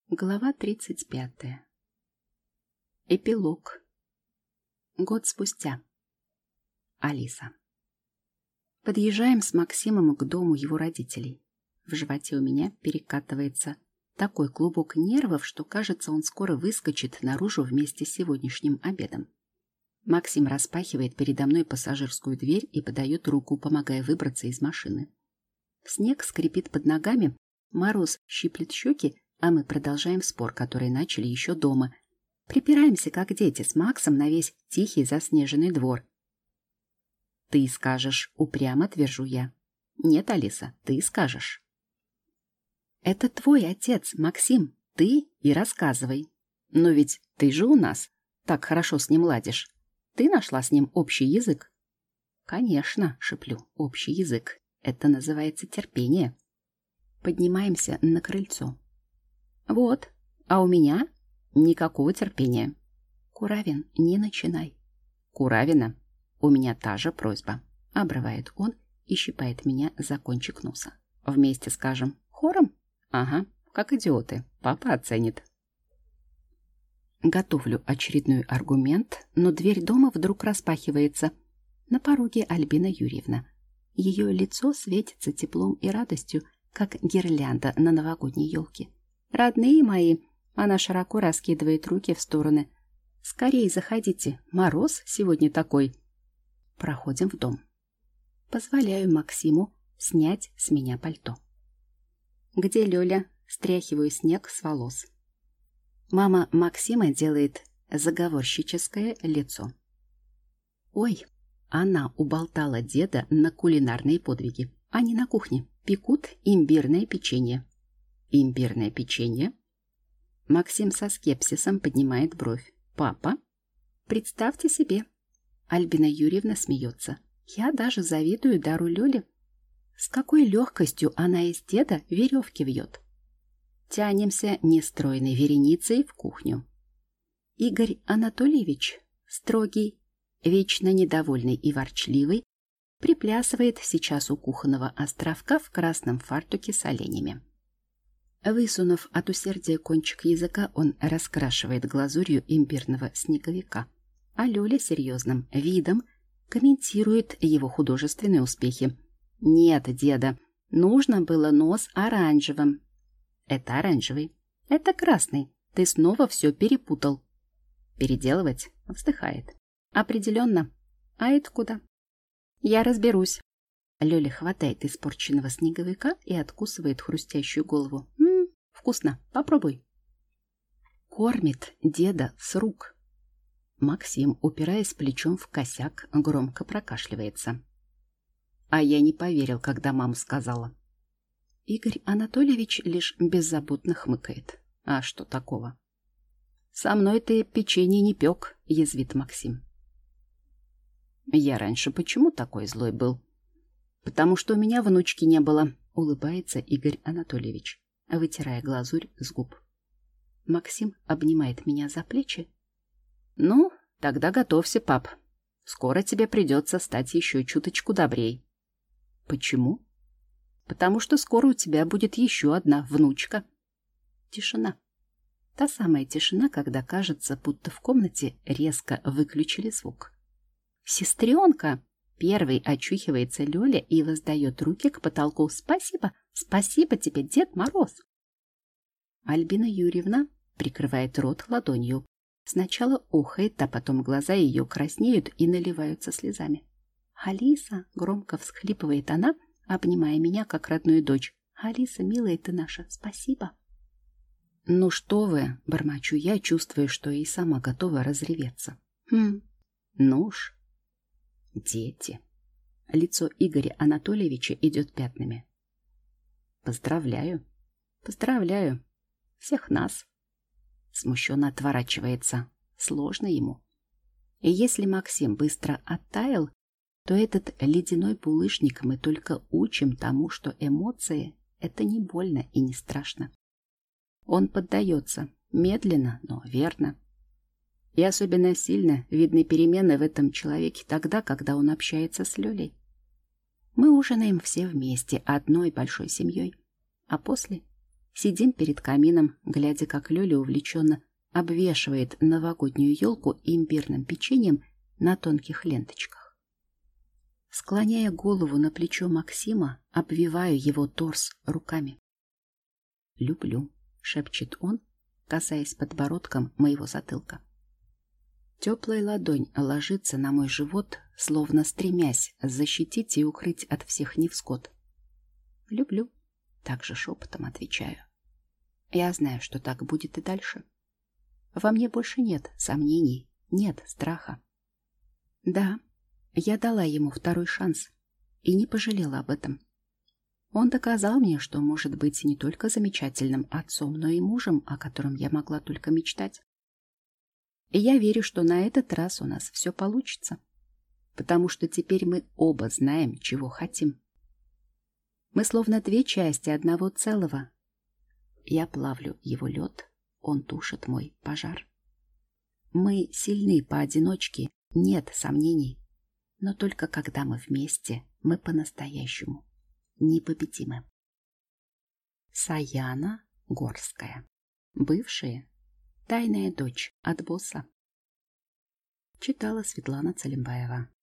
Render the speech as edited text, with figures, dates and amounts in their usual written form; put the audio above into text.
Глава 35. Эпилог. Год спустя. Алиса. Подъезжаем с Максимом к дому его родителей. В животе у меня перекатывается такой клубок нервов, что, кажется, он скоро выскочит наружу вместе с сегодняшним обедом. Максим распахивает передо мной пассажирскую дверь и подает руку, помогая выбраться из машины. Снег скрипит под ногами, мороз щиплет щеки, а мы продолжаем спор, который начали еще дома. Припираемся, как дети, с Максом на весь тихий заснеженный двор. «Ты скажешь», — упрямо твержу я. «Нет, Алиса, ты скажешь». «Это твой отец, Максим, ты и рассказывай. Но ведь ты же у нас так хорошо с ним ладишь. Ты нашла с ним общий язык?» «Конечно», — шеплю, — «общий язык. Это называется терпение». Поднимаемся на крыльцо. «Вот, а у меня никакого терпения». «Куравин, не начинай». «Куравина, у меня та же просьба», — обрывает он и щипает меня за кончик носа. «Вместе скажем. Хором?» «Ага, как идиоты. Папа оценит». Готовлю очередной аргумент, но дверь дома вдруг распахивается. На пороге Альбина Юрьевна. Ее лицо светится теплом и радостью, как гирлянда на новогодней елке. «Родные мои!» — она широко раскидывает руки в стороны. «Скорей заходите, мороз сегодня такой!» Проходим в дом. Позволяю Максиму снять с меня пальто. «Где Лёля?» — стряхиваю снег с волос. Мама Максима делает заговорщическое лицо. «Ой, она уболтала деда на кулинарные подвиги. Они на кухне пекут имбирное печенье». «Имбирное печенье?» Максим со скепсисом поднимает бровь. «Папа?» «Представьте себе». Альбина Юрьевна смеется. «Я даже завидую дару Лёли. С какой легкостью она из деда веревки вьет». Тянемся нестройной вереницей в кухню. Игорь Анатольевич, строгий, вечно недовольный и ворчливый, приплясывает сейчас у кухонного островка в красном фартуке с оленями. Высунув от усердия кончик языка, он раскрашивает глазурью имбирного снеговика, а Лёля серьезным видом комментирует его художественные успехи. «Нет, деда, нужно было нос оранжевым». «Это оранжевый. Это красный. Ты снова все перепутал». «Переделывать?» — вздыхает. «Определенно. А это куда?» «Я разберусь». Лёля хватает испорченного снеговика и откусывает хрустящую голову. Вкусно. Попробуй». Кормит деда с рук. Максим, упираясь плечом в косяк, громко прокашливается. А я не поверил, когда мама сказала. Игорь Анатольевич лишь беззаботно хмыкает. «А что такого?» «Со мной ты печенье не пек», — язвит Максим. «Я раньше почему такой злой был?» «Потому что у меня внучки не было», — улыбается Игорь Анатольевич, вытирая глазурь с губ. Максим обнимает меня за плечи. «Ну, тогда готовься, пап. Скоро тебе придется стать еще чуточку добрей». «Почему?» «Потому что скоро у тебя будет еще одна внучка». Тишина. Та самая тишина, когда кажется, будто в комнате резко выключили звук. «Сестренка!» Первый очухивается Лёля и воздает руки к потолку. «Спасибо! Спасибо тебе, Дед Мороз!» Альбина Юрьевна прикрывает рот ладонью. Сначала охает, а потом глаза ее краснеют и наливаются слезами. «Алиса!» — громко всхлипывает она, обнимая меня, как родную дочь. «Алиса, милая ты наша, спасибо!» «Ну что вы!» — бормочу я, чувствуя, что и сама готова разреветься. «Ну уж!» «Дети!» Лицо Игоря Анатольевича идет пятнами. «Поздравляю! Поздравляю! Всех нас!» Смущенно отворачивается. Сложно ему. И если Максим быстро оттаял, то этот ледяной булыжник мы только учим тому, что эмоции — это не больно и не страшно. Он поддается, медленно, но верно. И особенно сильно видны перемены в этом человеке тогда, когда он общается с Лёлей. Мы ужинаем все вместе, одной большой семьей. А после Сидим перед камином, глядя, как Лёля увлеченно обвешивает новогоднюю елку имбирным печеньем на тонких ленточках. Склоняя голову на плечо Максима, обвиваю его торс руками. «Люблю», — шепчет он, касаясь подбородком моего затылка. Теплая ладонь ложится на мой живот, словно стремясь защитить и укрыть от всех невзгод. «Люблю», — также шепотом отвечаю. Я знаю, что так будет и дальше. Во мне больше нет сомнений, нет страха. Да, я дала ему второй шанс и не пожалела об этом. Он доказал мне, что может быть не только замечательным отцом, но и мужем, о котором я могла только мечтать. И я верю, что на этот раз у нас все получится, потому что теперь мы оба знаем, чего хотим. Мы словно две части одного целого. Я плавлю его лед, он тушит мой пожар. Мы сильны поодиночке, нет сомнений, но только когда мы вместе, мы по-настоящему непобедимы. Саяна Горская. Бывшая тайная дочь от босса. Читала Светлана Целимбаева.